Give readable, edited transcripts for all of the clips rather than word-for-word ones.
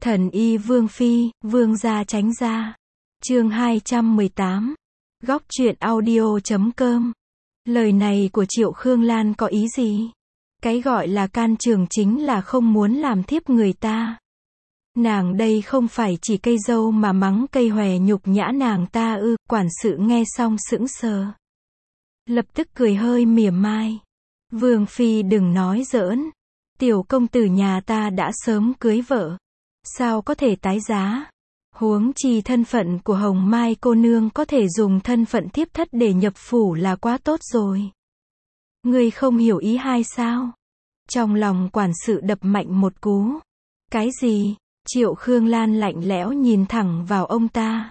Thần y Vương Phi, Vương gia tránh ra. Chương 218. Góc truyện audio.com. Lời này của Triệu Khương Lan có ý gì? Cái gọi là can trường chính là không muốn làm thiếp người ta. Nàng đây không phải chỉ cây dâu mà mắng cây hòe nhục nhã nàng ta ư? Quản sự nghe xong sững sờ. Lập tức cười hơi mỉa mai. Vương Phi đừng nói giỡn. Tiểu công tử nhà ta đã sớm cưới vợ. Sao có thể tái giá? Huống chi thân phận của Hồng Mai cô nương có thể dùng thân phận thiếp thất để nhập phủ là quá tốt rồi. Ngươi không hiểu ý hay sao? Trong lòng quản sự đập mạnh một cú. Cái gì? Triệu Khương Lan lạnh lẽo nhìn thẳng vào ông ta.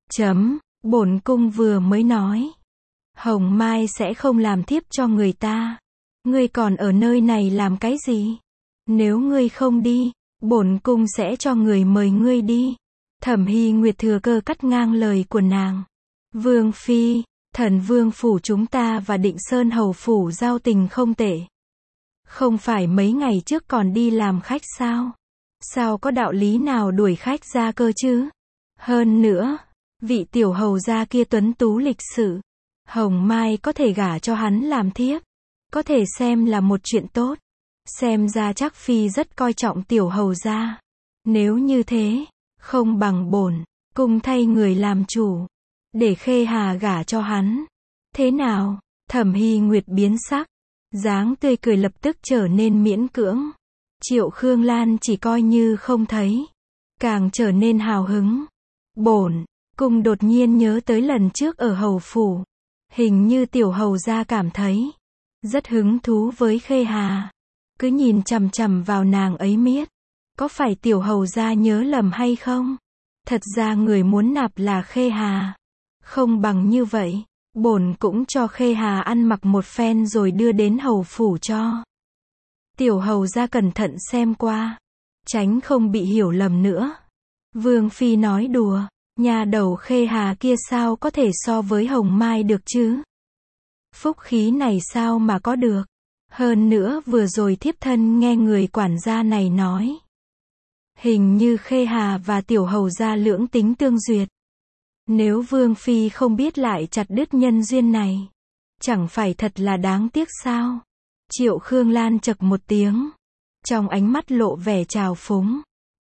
Bổn cung vừa mới nói. Hồng Mai sẽ không làm thiếp cho người ta. Ngươi còn ở nơi này làm cái gì? Nếu ngươi không đi, bổn cung sẽ cho người mời ngươi đi. Thẩm Hy Nguyệt thừa cơ cắt ngang lời của nàng. Vương Phi, Thần Vương phủ chúng ta và Định Sơn hầu phủ giao tình không tệ. Không phải mấy ngày trước còn đi làm khách sao? Sao có đạo lý nào đuổi khách ra cơ chứ? Hơn nữa, vị tiểu hầu gia kia tuấn tú lịch sự. Hồng Mai có thể gả cho hắn làm thiếp. Có thể xem là một chuyện tốt. Xem ra chắc Phi rất coi trọng tiểu hầu gia. Nếu như thế, không bằng bổn cung thay người làm chủ. Để Khê Hà gả cho hắn. Thế nào? Thẩm Hy Nguyệt biến sắc. Dáng tươi cười lập tức trở nên miễn cưỡng. Triệu Khương Lan chỉ coi như không thấy. Càng trở nên hào hứng. Bổn cung đột nhiên nhớ tới lần trước ở hầu phủ. Hình như tiểu hầu gia cảm thấy rất hứng thú với Khê Hà. Cứ nhìn chằm chằm vào nàng ấy miết. Có phải tiểu hầu gia nhớ lầm hay không? Thật ra người muốn nạp là Khê Hà. Không bằng như vậy, bổn cũng cho Khê Hà ăn mặc một phen rồi đưa đến hầu phủ cho. Tiểu hầu gia cẩn thận xem qua. Tránh không bị hiểu lầm nữa. Vương Phi nói đùa. Nhà đầu Khê Hà kia sao có thể so với Hồng Mai được chứ? Phúc khí này sao mà có được? Hơn nữa vừa rồi thiếp thân nghe người quản gia này nói. Hình như Khê Hà và tiểu hầu gia lưỡng tính tương duyệt. Nếu Vương Phi không biết lại chặt đứt nhân duyên này. Chẳng phải thật là đáng tiếc sao? Triệu Khương Lan chậc một tiếng. Trong ánh mắt lộ vẻ trào phúng.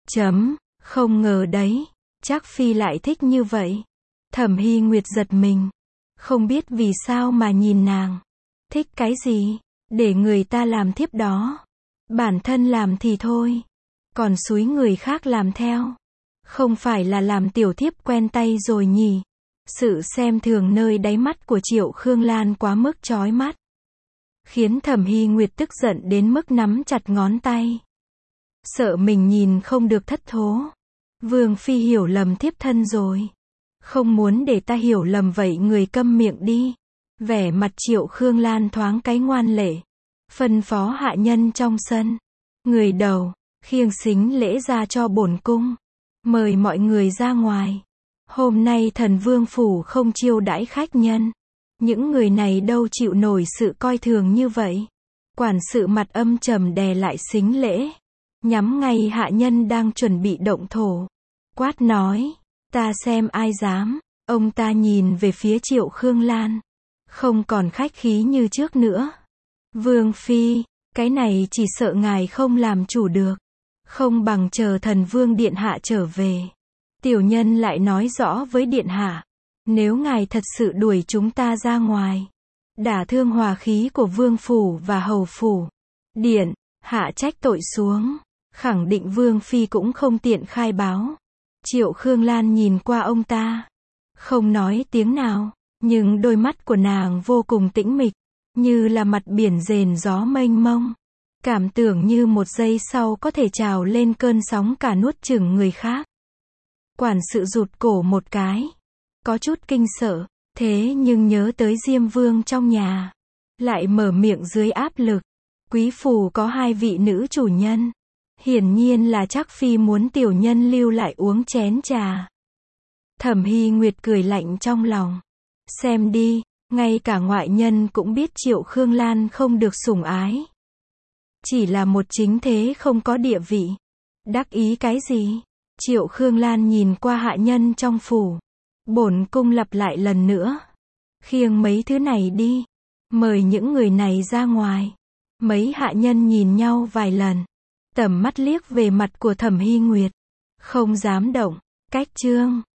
Không ngờ đấy. Chắc Phi lại thích như vậy. Thẩm Hy Nguyệt giật mình. Không biết vì sao mà nhìn nàng. Thích cái gì? Để người ta làm thiếp đó. Bản thân làm thì thôi. Còn xúi người khác làm theo. Không phải là làm tiểu thiếp quen tay rồi nhỉ? Sự xem thường nơi đáy mắt của Triệu Khương Lan quá mức chói mắt. Khiến Thẩm Hy Nguyệt tức giận đến mức nắm chặt ngón tay. Sợ mình nhìn không được thất thố. Vương Phi hiểu lầm thiếp thân rồi. Không muốn để ta hiểu lầm vậy người câm miệng đi. Vẻ mặt Triệu Khương Lan thoáng cái ngoan lệ. Phân phó hạ nhân trong sân. Người đầu, khiêng xính lễ ra cho bổn cung. Mời mọi người ra ngoài. Hôm nay Thần Vương phủ không chiêu đãi khách nhân. Những người này đâu chịu nổi sự coi thường như vậy. Quản sự mặt âm trầm đè lại xính lễ. Nhắm ngay hạ nhân đang chuẩn bị động thổ. Quát nói. Ta xem ai dám. Ông ta nhìn về phía Triệu Khương Lan. Không còn khách khí như trước nữa. Vương Phi, cái này chỉ sợ ngài không làm chủ được. Không bằng chờ Thần Vương điện hạ trở về. Tiểu nhân lại nói rõ với điện hạ. Nếu ngài thật sự đuổi chúng ta ra ngoài. Đả thương hòa khí của Vương phủ và hầu phủ. Điện hạ trách tội xuống. Khẳng định Vương Phi cũng không tiện khai báo. Triệu Khương Lan nhìn qua ông ta. Không nói tiếng nào. Nhưng đôi mắt của nàng vô cùng tĩnh mịch. Như là mặt biển rền gió mênh mông. Cảm tưởng như một giây sau có thể trào lên cơn sóng cả nuốt chửng người khác. Quản sự rụt cổ một cái. Có chút kinh sợ. Thế nhưng nhớ tới Diêm Vương trong nhà. Lại mở miệng dưới áp lực. Quý phủ có hai vị nữ chủ nhân. Hiển nhiên là chắc Phi muốn tiểu nhân lưu lại uống chén trà. Thẩm Hy Nguyệt cười lạnh trong lòng. Xem đi, ngay cả ngoại nhân cũng biết Triệu Khương Lan không được sủng ái. Chỉ là một chính thế không có địa vị. Đắc ý cái gì? Triệu Khương Lan nhìn qua hạ nhân trong phủ. Bổn cung lặp lại lần nữa. Khiêng mấy thứ này đi. Mời những người này ra ngoài. Mấy hạ nhân nhìn nhau vài lần. Tầm mắt liếc về mặt của Thẩm Hy Nguyệt. Không dám động. Cách chương